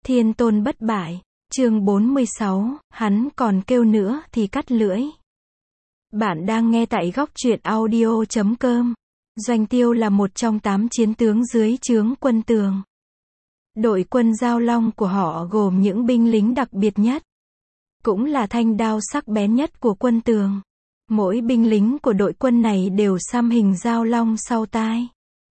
Thiên tôn bất bại, chương 46, hắn còn kêu nữa thì cắt lưỡi. Bạn đang nghe tại góc truyện audio.com. Doanh Tiêu là một trong 8 chiến tướng dưới trướng Quân Tường. Đội quân Giao Long của họ gồm những binh lính đặc biệt nhất, cũng là thanh đao sắc bén nhất của Quân Tường. Mỗi binh lính của đội quân này đều xăm hình Giao Long sau tai.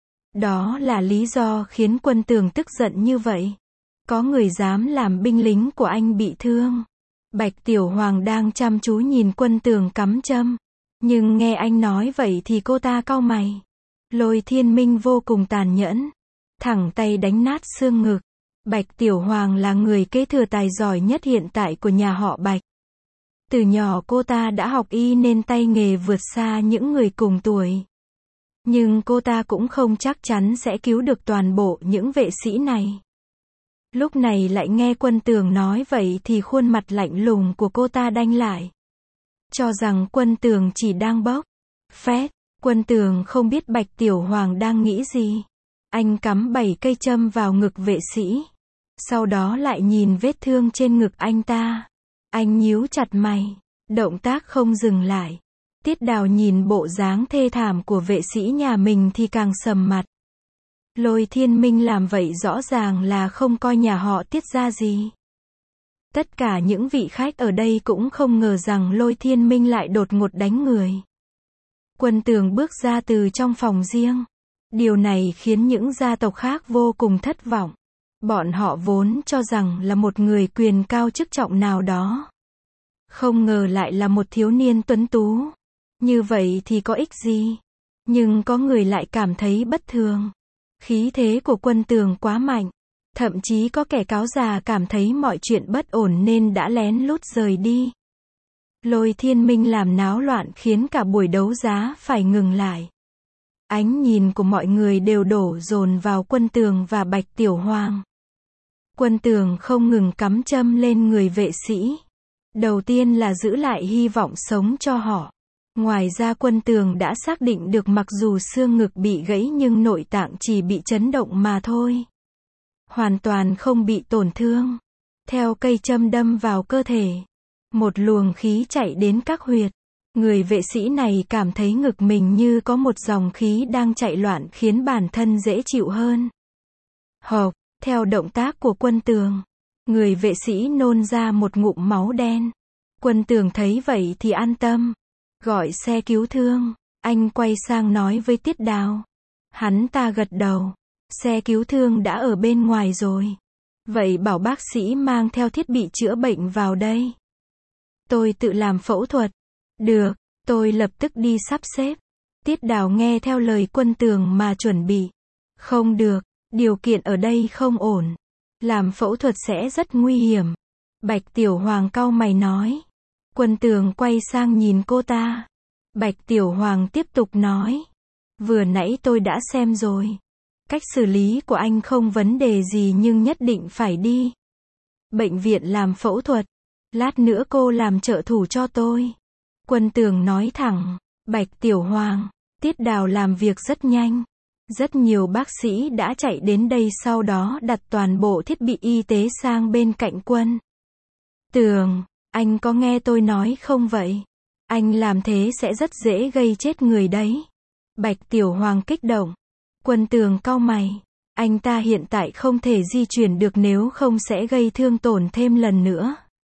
Đó là lý do khiến Quân Tường tức giận như vậy. Có người dám làm binh lính của anh bị thương. Bạch Tiểu Hoàng đang chăm chú nhìn Quân Tường cắm châm. Nhưng nghe anh nói vậy thì cô ta cau mày. Lôi Thiên Minh vô cùng tàn nhẫn. Thẳng tay đánh nát xương ngực. Bạch Tiểu Hoàng là người kế thừa tài giỏi nhất hiện tại của nhà họ Bạch. Từ nhỏ cô ta đã học y nên tay nghề vượt xa những người cùng tuổi. Nhưng cô ta cũng không chắc chắn sẽ cứu được toàn bộ những vệ sĩ này. Lúc này lại nghe Quân Tường nói vậy thì khuôn mặt lạnh lùng của cô ta đanh lại. Cho rằng Quân Tường chỉ đang bốc phét. Quân Tường không biết Bạch Tiểu Hoàng đang nghĩ gì. Anh cắm 7 cây châm vào ngực vệ sĩ. Sau đó lại nhìn vết thương trên ngực anh ta. Anh nhíu chặt mày. Động tác không dừng lại. Tiết Đào nhìn bộ dáng thê thảm của vệ sĩ nhà mình thì càng sầm mặt. Lôi Thiên Minh làm vậy rõ ràng là không coi nhà họ Tiết ra gì. Tất cả những vị khách ở đây cũng không ngờ rằng Lôi Thiên Minh lại đột ngột đánh người. Quân Tường bước ra từ trong phòng riêng. Điều này khiến những gia tộc khác vô cùng thất vọng. Bọn họ vốn cho rằng là một người quyền cao chức trọng nào đó. Không ngờ lại là một thiếu niên tuấn tú. Như vậy thì có ích gì? Nhưng có người lại cảm thấy bất thường. Khí thế của Quân Tường quá mạnh. Thậm chí có kẻ cáo già cảm thấy mọi chuyện bất ổn nên đã lén lút rời đi. Lôi Thiên Minh làm náo loạn khiến cả buổi đấu giá phải ngừng lại. Ánh nhìn của mọi người đều đổ dồn vào Quân Tường và Bạch Tiểu Hoàng. Quân Tường không ngừng cắm châm lên người vệ sĩ. Đầu tiên là giữ lại hy vọng sống cho họ. Ngoài ra Quân Tường đã xác định được mặc dù xương ngực bị gãy nhưng nội tạng chỉ bị chấn động mà thôi. Hoàn toàn không bị tổn thương. Theo cây châm đâm vào cơ thể, một luồng khí chạy đến các huyệt. Người vệ sĩ này cảm thấy ngực mình như có một dòng khí đang chạy loạn khiến bản thân dễ chịu hơn. Hộc, theo động tác của Quân Tường, người vệ sĩ nôn ra một ngụm máu đen. Quân Tường thấy vậy thì an tâm. Gọi xe cứu thương. Anh quay sang nói với Tiết Đào. Hắn ta gật đầu. Xe cứu thương đã ở bên ngoài rồi. Vậy bảo bác sĩ mang theo thiết bị chữa bệnh vào đây. Tôi tự làm phẫu thuật. Được, tôi lập tức đi sắp xếp. Tiết Đào nghe theo lời Quân Tường mà chuẩn bị. Không được, điều kiện ở đây không ổn. Làm phẫu thuật sẽ rất nguy hiểm. Bạch Tiểu Hoàng cau mày nói. Quân Tường quay sang nhìn cô ta. Bạch Tiểu Hoàng tiếp tục nói. Vừa nãy tôi đã xem rồi. Cách xử lý của anh không vấn đề gì nhưng nhất định phải đi bệnh viện làm phẫu thuật. Lát nữa cô làm trợ thủ cho tôi. Quân Tường nói thẳng. Bạch Tiểu Hoàng, Tiết Đào làm việc rất nhanh. Rất nhiều bác sĩ đã chạy đến đây sau đó đặt toàn bộ thiết bị y tế sang bên cạnh Quân Tường. Anh có nghe tôi nói không vậy? Anh làm thế sẽ rất dễ gây chết người đấy. Bạch Tiểu Hoàng kích động. Quân Tường cau mày. Anh ta hiện tại không thể di chuyển được nếu không sẽ gây thương tổn thêm lần nữa.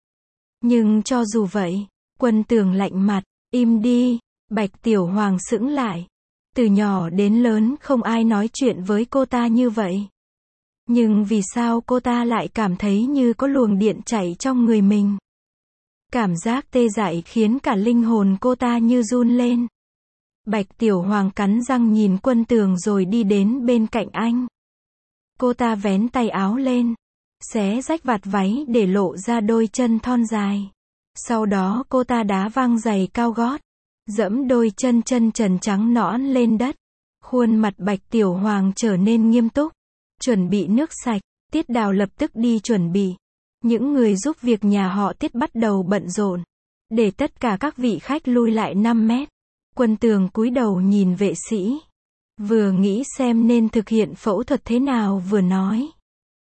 Nhưng cho dù vậy, Quân Tường lạnh mặt. Im đi. Bạch Tiểu Hoàng sững lại. Từ nhỏ đến lớn không ai nói chuyện với cô ta như vậy. Nhưng vì sao cô ta lại cảm thấy như có luồng điện chảy trong người mình? Cảm giác tê dại khiến cả linh hồn cô ta như run lên. Bạch Tiểu Hoàng cắn răng nhìn Quân Tường rồi đi đến bên cạnh anh. Cô ta vén tay áo lên, xé rách vạt váy để lộ ra đôi chân thon dài. Sau đó cô ta đá văng giày cao gót, dẫm đôi chân trần trắng nõn lên đất. Khuôn mặt Bạch Tiểu Hoàng trở nên nghiêm túc. Chuẩn bị nước sạch. Tiết Đào lập tức đi chuẩn bị. Những người giúp việc nhà họ Tiết bắt đầu bận rộn. Để tất cả các vị khách lui lại 5 mét. Quân Tường cúi đầu nhìn vệ sĩ. Vừa nghĩ xem nên thực hiện phẫu thuật thế nào vừa nói.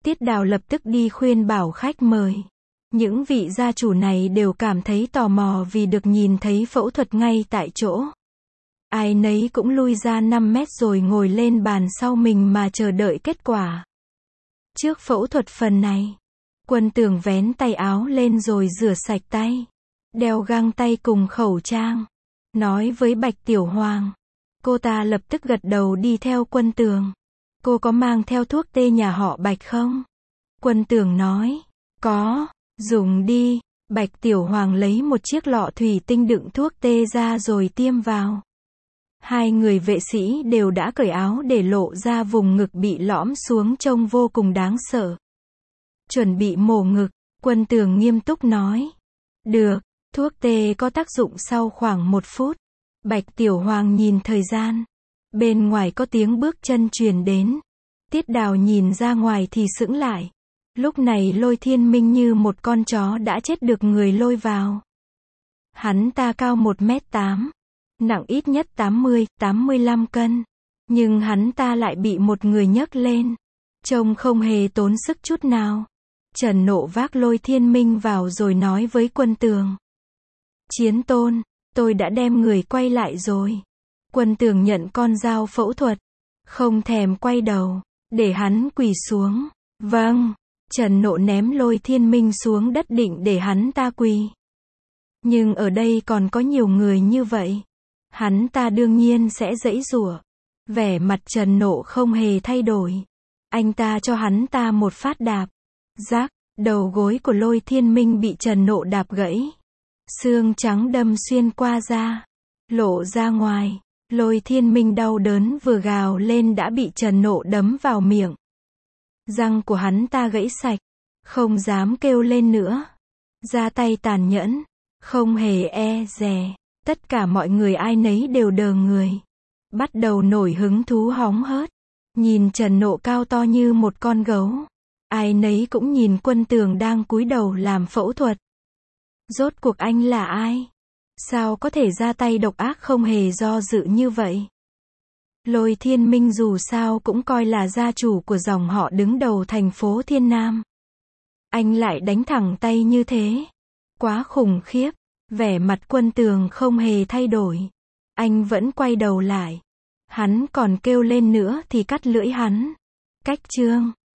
Tiết Đào lập tức đi khuyên bảo khách mời. Những vị gia chủ này đều cảm thấy tò mò vì được nhìn thấy phẫu thuật ngay tại chỗ. Ai nấy cũng lui ra 5 mét rồi ngồi lên bàn sau mình mà chờ đợi kết quả. Trước phẫu thuật phần này, Quân Tường vén tay áo lên rồi rửa sạch tay, đeo găng tay cùng khẩu trang, nói với Bạch Tiểu Hoàng. Cô ta lập tức gật đầu đi theo Quân Tường. Cô có mang theo thuốc tê nhà họ Bạch không? Quân Tường nói, có, dùng đi. Bạch Tiểu Hoàng lấy một chiếc lọ thủy tinh đựng thuốc tê ra rồi tiêm vào. Hai người vệ sĩ đều đã cởi áo để lộ ra vùng ngực bị lõm xuống trông vô cùng đáng sợ. Chuẩn bị mổ ngực, Quân Tường nghiêm túc nói. Được, thuốc tê có tác dụng sau khoảng 1 phút. Bạch Tiểu Hoàng nhìn thời gian. Bên ngoài có tiếng bước chân truyền đến. Tiết Đào nhìn ra ngoài thì sững lại. Lúc này Lôi Thiên Minh như một con chó đã chết được người lôi vào. Hắn ta cao 1m8, nặng ít nhất 80-85 cân. Nhưng hắn ta lại bị một người nhấc lên. Trông không hề tốn sức chút nào. Trần Nộ vác Lôi Thiên Minh vào rồi nói với Quân Tường. Chiến Tôn, tôi đã đem người quay lại rồi. Quân Tường nhận con dao phẫu thuật. Không thèm quay đầu, để hắn quỳ xuống. Vâng. Trần Nộ ném Lôi Thiên Minh xuống đất định để hắn ta quỳ. Nhưng ở đây còn có nhiều người như vậy. Hắn ta đương nhiên sẽ giãy giụa. Vẻ mặt Trần Nộ không hề thay đổi. Anh ta cho hắn ta một phát đạp. Rắc, đầu gối của Lôi Thiên Minh bị Trần Nộ đạp gãy. Xương trắng đâm xuyên qua da, lộ ra ngoài. Lôi Thiên Minh đau đớn vừa gào lên đã bị Trần Nộ đấm vào miệng. Răng của hắn ta gãy sạch, không dám kêu lên nữa. Ra tay tàn nhẫn, không hề e dè. Tất cả mọi người ai nấy đều đờ người. Bắt đầu nổi hứng thú hóng hớt. Nhìn Trần Nộ cao to như một con gấu. Ai nấy cũng nhìn Quân Tường đang cúi đầu làm phẫu thuật. Rốt cuộc anh là ai? Sao có thể ra tay độc ác không hề do dự như vậy? Lôi Thiên Minh dù sao cũng coi là gia chủ của dòng họ đứng đầu thành phố Thiên Nam. Anh lại đánh thẳng tay như thế. Quá khủng khiếp. Vẻ mặt Quân Tường không hề thay đổi. Anh vẫn quay đầu lại. Hắn còn kêu lên nữa thì cắt lưỡi hắn. Cách chương